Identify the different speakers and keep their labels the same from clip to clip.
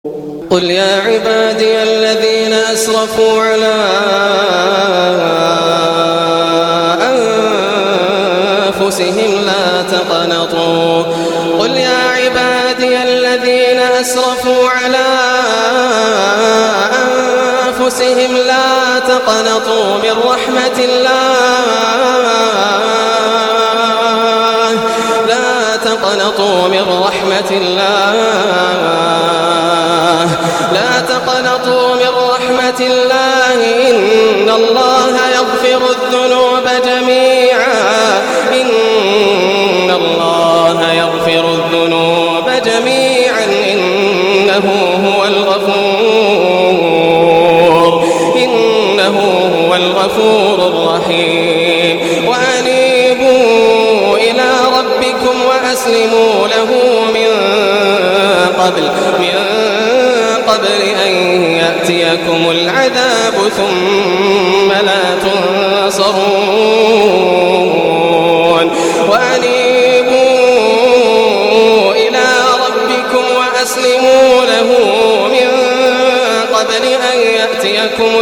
Speaker 1: قل يا عبادي الذين أسرفوا على أنفسهم لا تقنطوا قل يا عبادي الذين أسرفوا على أنفسهم لا تقنطوا من رحمة الله لا تقنطوا من رحمة الله لا تقنطوا من رحمة الله إن الله يغفر الذنوب جميعا إن الله يغفر الذنوب جميعا إنه هو الغفور الرحيم وأنيبوا إلى ربكم وأسلموا له من قبل أن يأتيكم العذاب ثم لا تنصرون وأنيبوا إلى ربكم وأسلموا له من قبل أن يأتيكم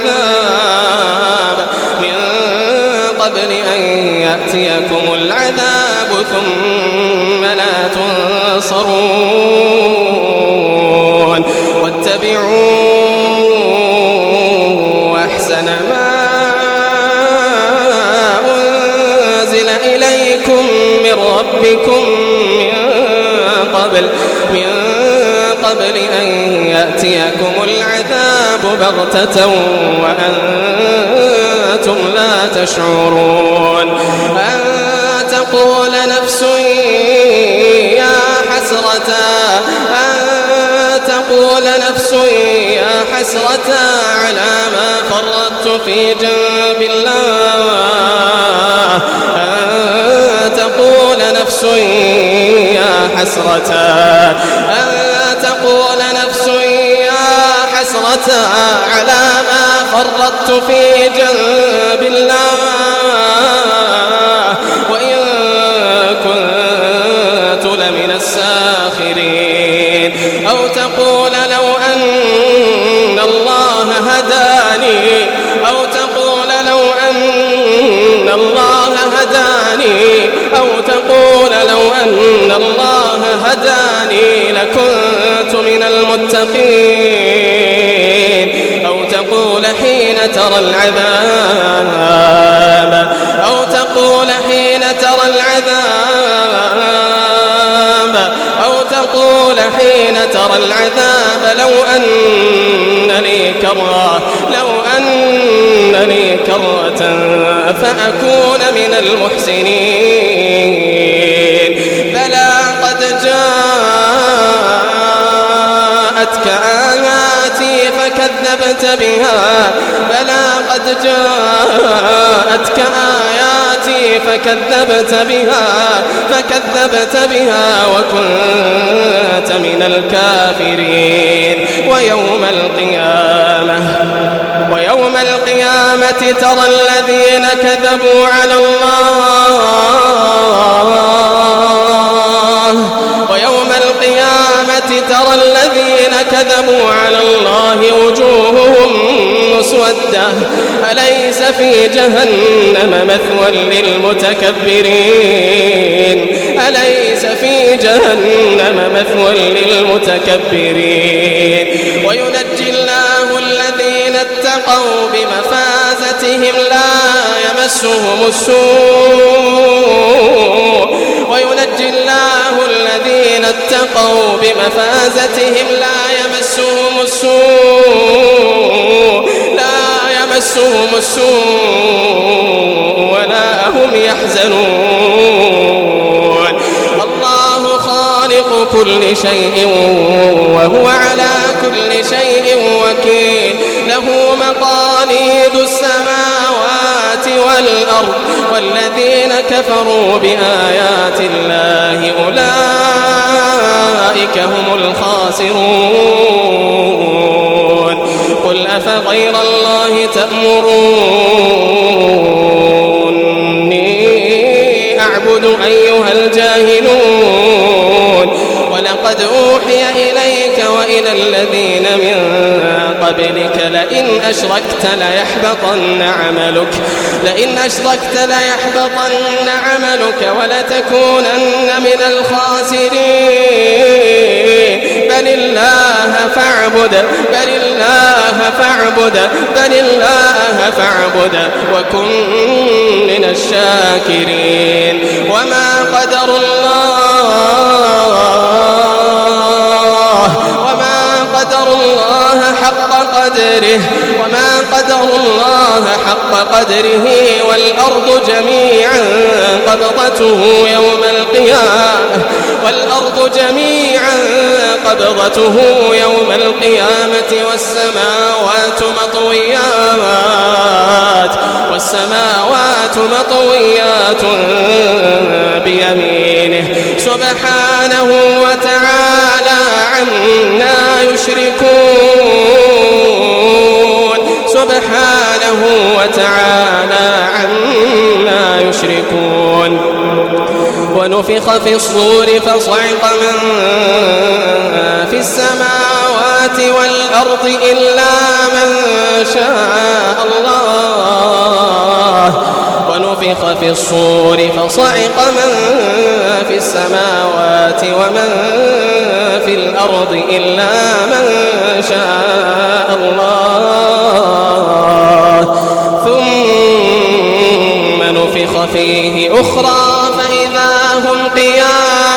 Speaker 1: العذاب ثم لا تنصرون واتبعوا أحسن ما أنزل إليكم من ربكم من قبل أن يأتيكم العذاب بغتة وأنتم لا تشعرون أن تقول نفس يا حسرة على ما فرطت في جنب الله أن تقول نفس يا حسرة على ما فرطت في جنب الله وإن كنت لمن الساخرين أو تقول لو أن الله هداني لكنت من المتقين أو تقول حين ترى العذاب لو أن لي كرة فأكون من المحسنين بلى قد جاءتك آياتي فكذبت بها وكنت من الكافرين ويوم القيامة ترى الذين كذبوا على الله وجوههم مسودة أليس في جهنم مثوى للمتكبرين وينجي الله الذين اتقوا بمفازتهم لا يمسهم السوء ولا هم يحزنون الله خالق كل شيء وهو على كل شيء وكيل له مقاليد السماوات والأرض والذين كفروا بآيات الله أولئك هم الخاسرون قل أفغير الله تأمروني أعبد أيها الجاهلون ولقد أوحي إليك وإلى إلى الذين من قبلك لئن أشركت ليحبطن عملك ولتكونن من الخاسرين بل الله فاعبد وكن من الشاكرين وما قدر الله حق قدره والأرض جميعا قبضته يوم القيامة والسماوات مطويات بيمينه سبحانه وتعالى عما يشركون ونفخ في الصور فصعق من في السماوات والأرض إلا من شاء الله ونفخ في الصور فصعق من في السماوات ومن في الأرض إلا من شاء الله ثم نفخ فيه أخرى فإذا هم قيام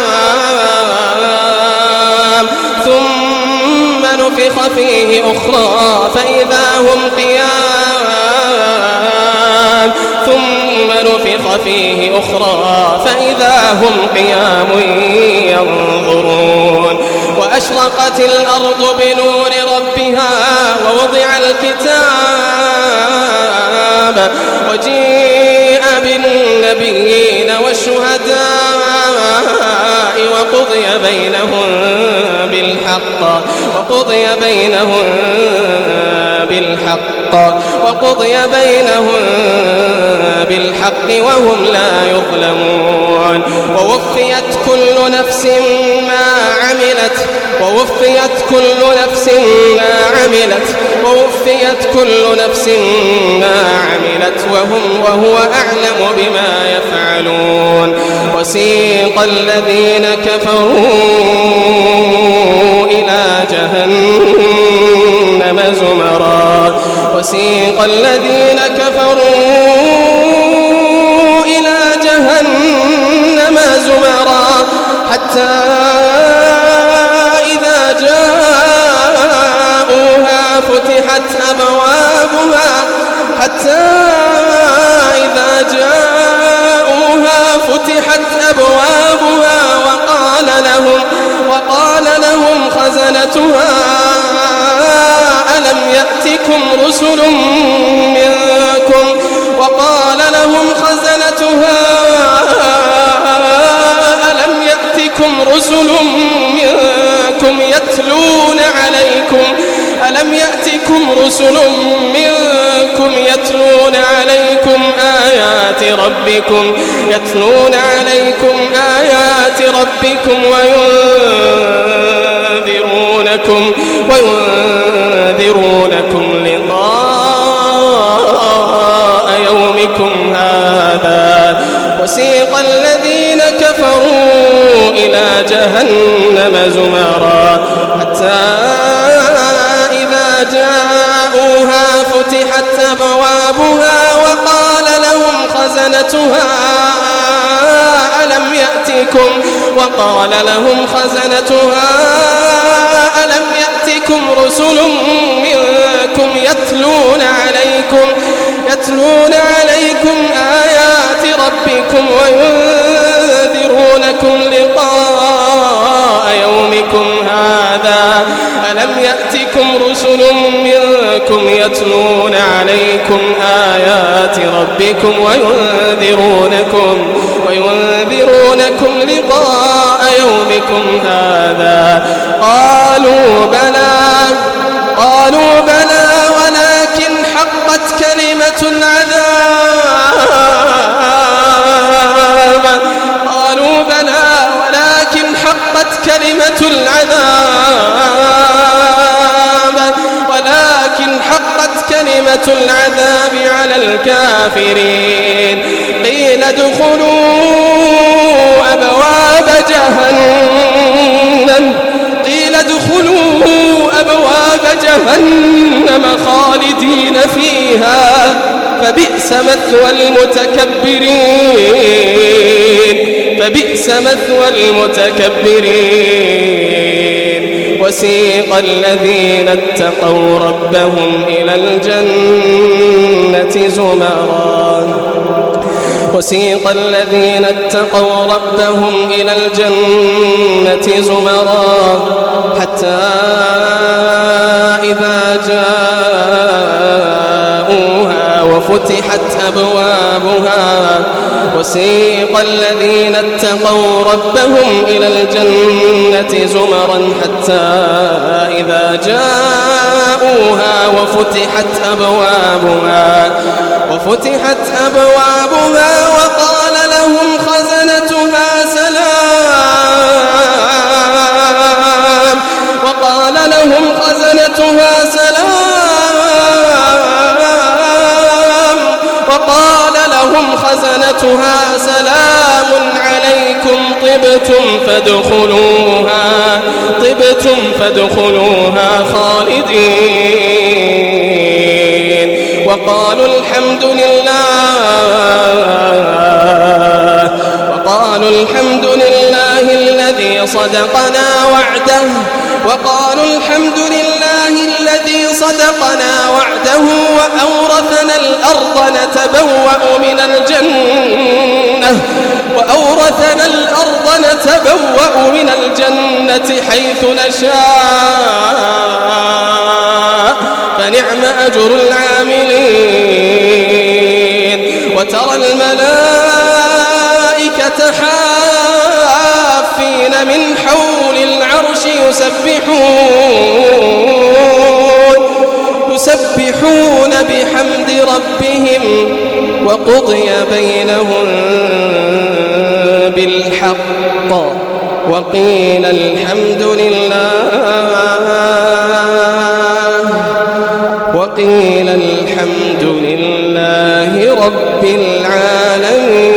Speaker 1: فإذا هم قيام ينظرون وأشرقت الأرض بنور ربها ووضع الكتاب وجيء بالنبيين والشهداء وقضي بينهم بالحق وهم لا يظلمون ووفيت كل نفس ما عملت وهو أعلم بما يفعلون وسيق الذين كفروا إلى جهنم زمرا حتى إذا جاءوها فتحت أبوابها وقال لهم خزنتها ألم يأتكم رسل منكم يتلون عليكم آيات ربكم وينذرونكم لقاء يومكم هذا وسيق الذين كفروا إلى جهنم زمرا حتى إذا جاءوها فتحت أبوابها وقال لهم خزنتها ألم يأتكم رسل منكم يتلون عليكم آيات ربكم وينذرونكم لقاء يومكم هذا ألم يأتكم رسل منكم يتلون عليكم آيات ربكم وينذرونكم لقاء يومكم هذا قالوا بلى ولكن حقت كلمة العذاب العذاب على الكافرين قيل ادخلوا أبواب جهنم خالدين فيها فبئس مثوى المتكبرين وسيق الذين اتقوا ربهم إلى الجنة زمرا حتى إذا جاءوها وفتحت أبوابها وسيق الذين اتقوا ربهم إلى الجنة زمرا حتى إذا جاءوها وفتحت أبوابها وقال لهم خزنتها سلام عليكم طبتم فادخلوها خالدين وقالوا الحمد لله الذي صدقنا وعده وأورثنا الأرض نتبوأ من الجنة حيث نشاء فنعم أجر العاملين وترى الملائكة حافين من حول العرش يسبحون بحمد ربهم وقضي بينهم بالحق وقيل الحمد لله رب العالمين.